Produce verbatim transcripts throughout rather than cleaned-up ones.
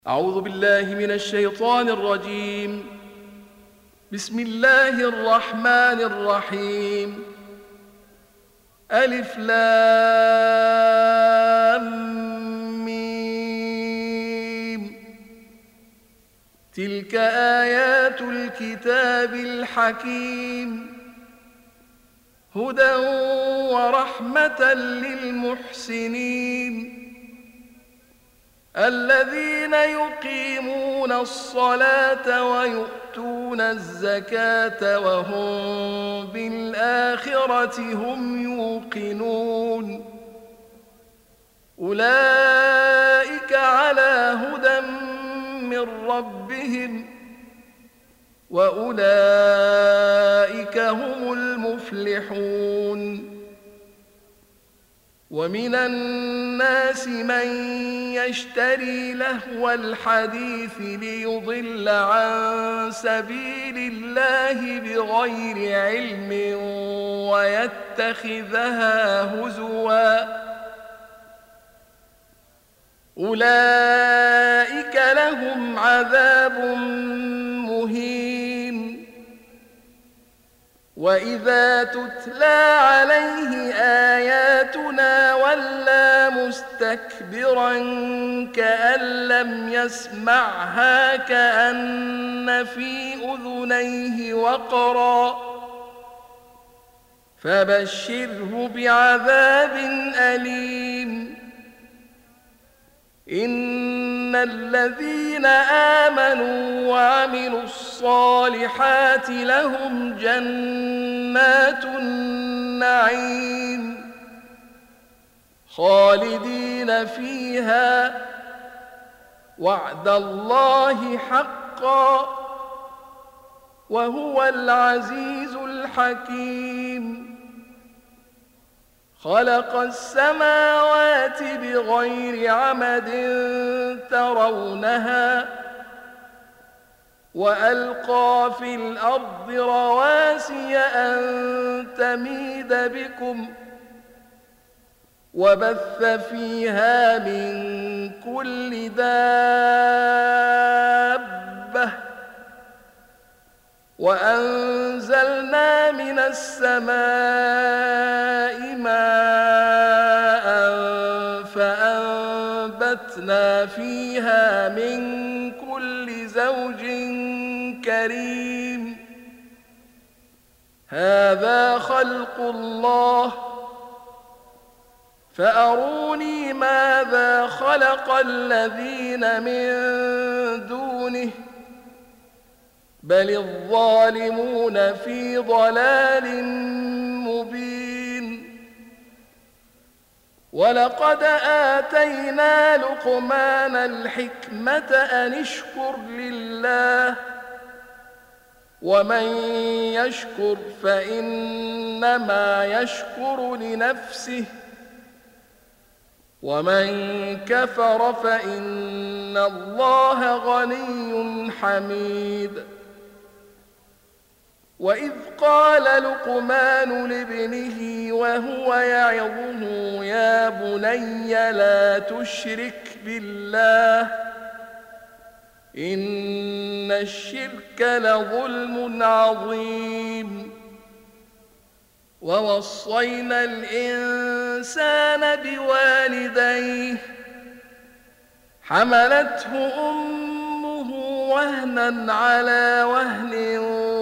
أعوذ بالله من الشيطان الرجيم. بسم الله الرحمن الرحيم. ألف لام ميم. تلك آيات الكتاب الحكيم، هدى ورحمة للمحسنين الذين يقيمون الصلاة ويؤتون الزكاة وهم بالآخرة هم يوقنون. أولئك على هدى من ربهم وأولئك هم المفلحون. ومن الناس من يشتري لهو الحديث ليضل عن سبيل الله بغير علم ويتخذها هزوا، أولئك لهم عذاب مهين. وإذا تتلى عليه آياتنا ولى مستكبرا كأن لم يسمعها كأن في أذنيه وقرا، فبشره بعذاب أليم. إن الذين آمنوا وعملوا الصالحات لهم جنات النعيم خالدين فيها، وعد الله حقا، وهو العزيز الحكيم. خلق السماوات بغير عمد ترونها، وألقى في الأرض رواسي أن تميد بكم، وبث فيها من كل دابة، وأنزلنا من السماء ماء فأنبتنا فيها من كل زوج كريم. هذا خلق الله، فأروني ماذا خلق الذين من دونه، بل الظالمون في ضلال مبين. ولقد آتينا لقمان الحكمة أن اشكر لله، ومن يشكر فإنما يشكر لنفسه، ومن كفر فإن الله غني حميد. وإذ قال لقمان لابنه وهو يعظه يا بني لا تشرك بالله إن الشرك لظلم عظيم. ووصينا الإنسان بوالديه حملته أمه وهنا على وهن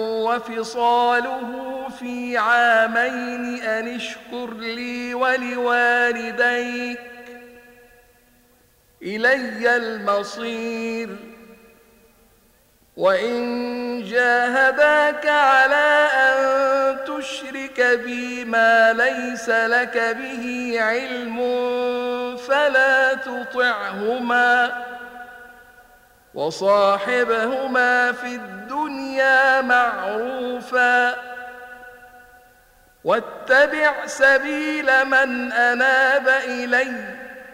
وفصاله في عامين أن اشكر لي ولوالديك إلي المصير. وإن جاهداك على أن تشرك بي ما ليس لك به علم فلا تطعهما، وصاحبهما في الدنيا معروفا، واتبع سبيل من أناب إلي،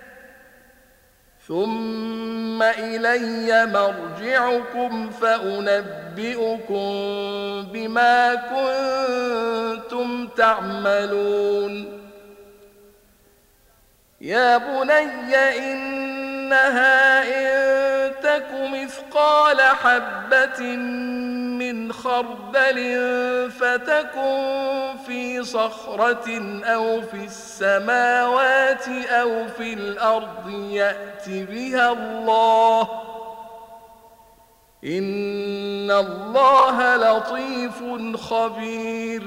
ثم إلي مرجعكم فأنبئكم بما كنتم تعملون. يا بني إنها إن تك مثقال حبة من خردل فتكن في صخرة أو في السماوات أو في الأرض يأت بها الله إن الله لطيف خبير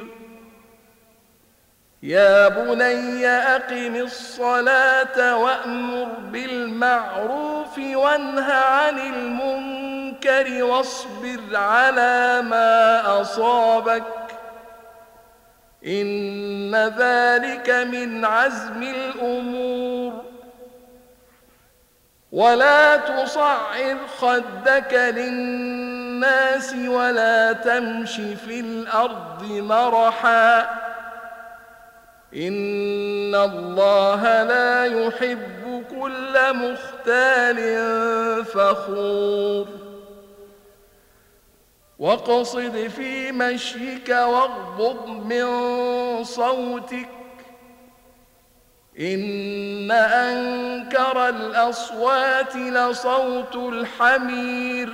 يا بني أقم الصلاة وأمر بالمعروف وانه عن المنكر واصبر على ما أصابك إن ذلك من عزم الأمور ولا تصعر خدك للناس ولا تمش في الأرض مرحا إن الله لا يحب كل مختال فخور واقصد في مشيك واغضض من صوتك إن أنكر الأصوات لصوت الحمير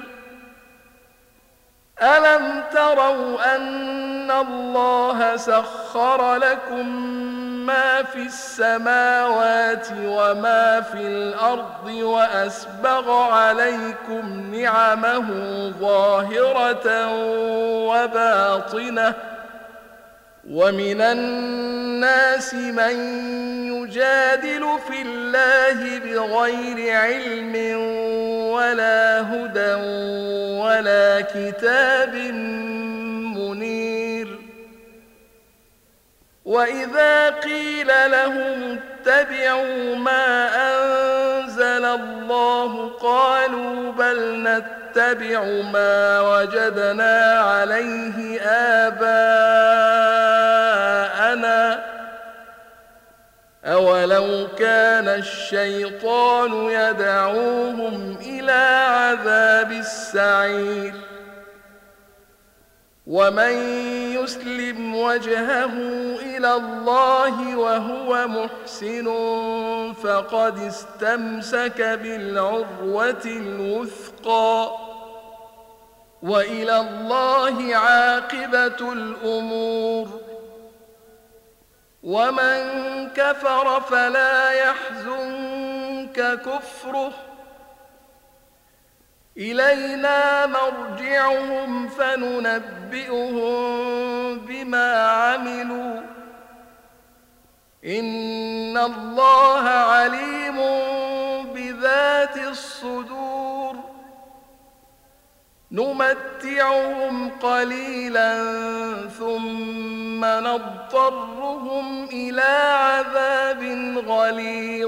ألم تروا أن الله سخر لكم ما في السماوات وما في الأرض وأسبغ عليكم نعمه ظاهرة وباطنة ومن الناس من يجادل في الله بغير علم ولا هدى ولا كتاب منير وإذا قيل لهم اتبعوا ما أنزل الله قالوا بل نتبع ما وجدنا عليه آباءنا أولو كان الشيطان يدعوهم إلى عذاب السعير ومن يسلم وجهه إلى الله وهو محسن فقد استمسك بالعروة الوثقى وإلى الله عاقبة الأمور ومن كفر فلا يحزنك كفره إلينا مرجعهم فننبئهم بما عملوا إن الله عليم بذات الصدور نمتعهم قليلا ثم نضطرهم إلى عذاب غليظ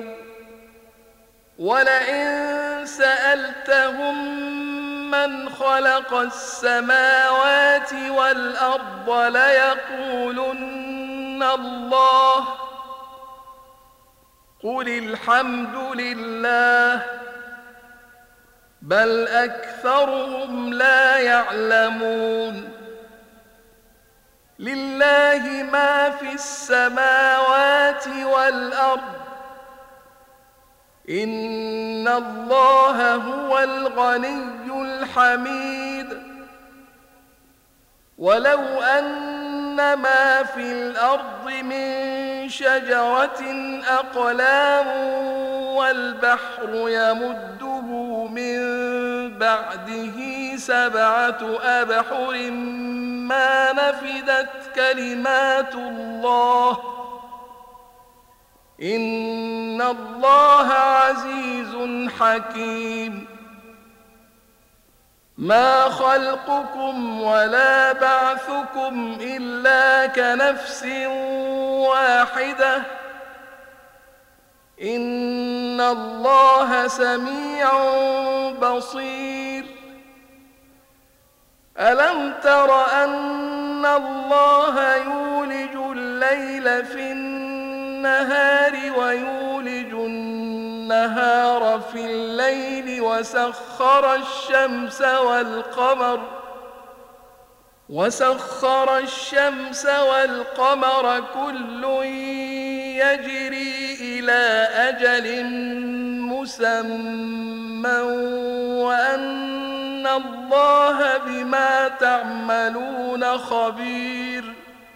ولئن سألتهم من خلق السماوات والأرض ليقولن الله قل الحمد لله بل أكثرهم لا يعلمون لله ما في السماوات والأرض إن الله هو الغني الحميد ولو أن ما في الأرض من شجرة أقلام والبحر يمده من بعده سبعة أبحر ما نفدت كلمات الله إن الله عزيز حكيم ما خلقكم ولا بعثكم إلا كنفس واحدة إن الله سميع بصير ألم تر أن الله يولج الليل في النهار ويولج النهار في الليل وسخر الشمس والقمر وسخر الشمس والقمر كل يجري إلى أجل مسمى وأن الله بما تعملون خبير.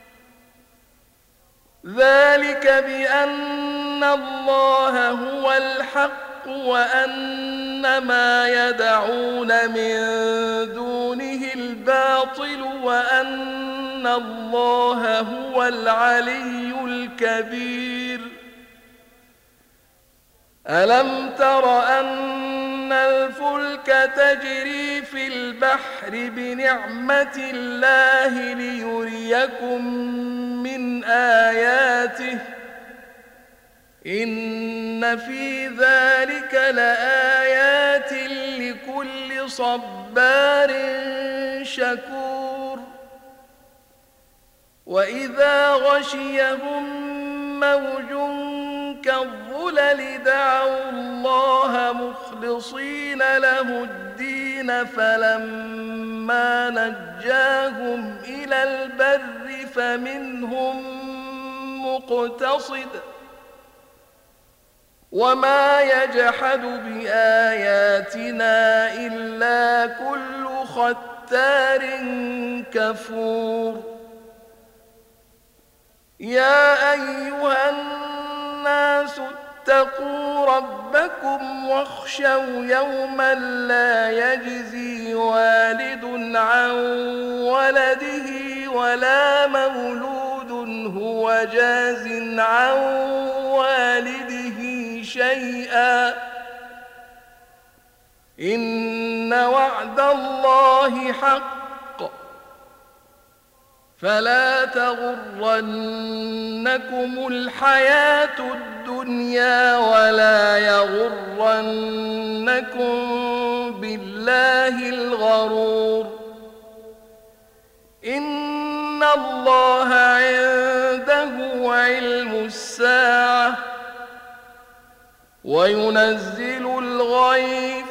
ذلك بأن الله هو الحق وأن ما يدعون من دونه الباطل وأن الله هو العلي الكبير. ألم تر أن الفلك تجري في البحر بنعمة الله ليريكم من آياته إن في ذلك لآيات لكل صبار شكور. وإذا غشيهم موج كالظلل دعوا الله مخلصين له الدين فلما نجاهم إلى البر فمنهم مقتصد وما يجحد بآياتنا إلا كل ختار كفور. يا أيها الناس اتقوا ربكم واخشوا يوما لا يجزي والد عن ولده ولا مولود هو جاز عن والده شيئا إن وعد الله حق فلا تغرنكم الحياة الدنيا ولا يغرنكم بالله الغرور. إن الله عنده علم الساعة وينزل الغيث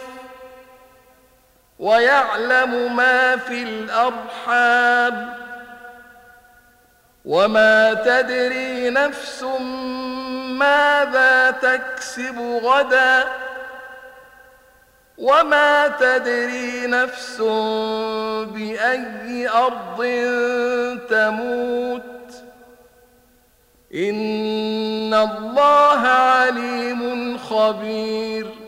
ويعلم ما في الأرحام وما تدري نفس ماذا تكسب غدا وما تدري نفس بأي أرض تموت إن الله عليم خبير.